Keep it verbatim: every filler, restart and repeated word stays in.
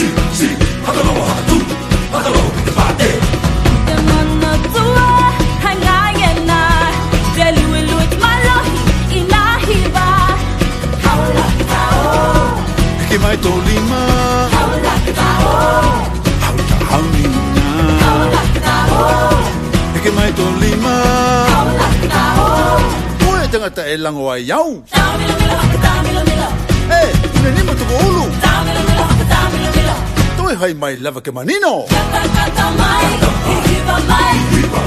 si si hakalo hatu hakalo bate the manna tua hangayena delu lut malahi ilahi ba haula tao ke mai to lima haula tao haula haunina haula tao ke mai to lima haula tao oi tangata e lango ai yau tamilo milo tamilo milo eh ina ni mo to ulu tamilo milo tamilo milo toi hai mai lava ke manino kata kata mai hiva mai